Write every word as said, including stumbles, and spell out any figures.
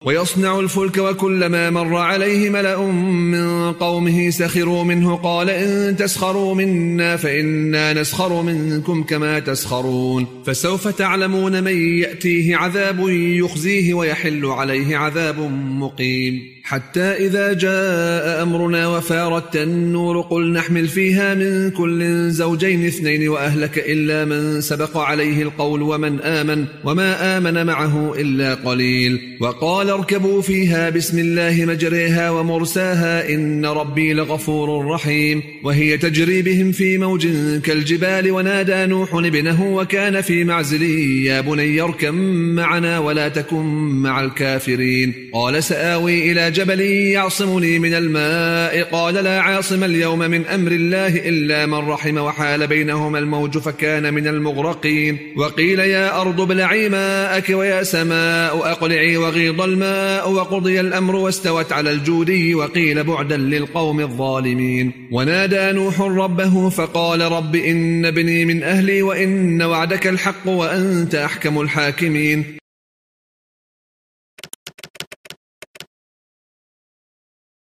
ويصنع الفلك وكلما مر عليه ملأ من قومه سخروا منه قال إن تسخروا منا فإنا نسخر منكم كما تسخرون فسوف تعلمون من يأتيه عذاب يخزيه ويحل عليه عذاب مقيم حتى إذا جاء أمرنا وفارت النور قل نحمل فيها من كل زوجين اثنين وأهلك إلا من سبق عليه القول ومن آمن وما آمن معه إلا قليل وقال اركبوا فيها بسم الله مجريها ومرساها إن ربي لغفور رحيم وهي تجري بهم في موج كالجبال ونادى نوح ابنه وكان في معزل يا بني اركب معنا ولا تكن مع الكافرين قال سآوي إلى جبل يعصمني من الماء قال لا عاصم اليوم من أمر الله إلا من رحم وحال بينهما الموج فكان من المغرقين وقيل يا أرض ابلعي ماءك ويا سماء أقلعي وغيض الماء وقضي الأمر واستوت على الجودي وقيل بعدا للقوم الظالمين ونادى نوح ربه فقال رب إن ابني من أهلي وإن وعدك الحق وأنت أحكم الحاكمين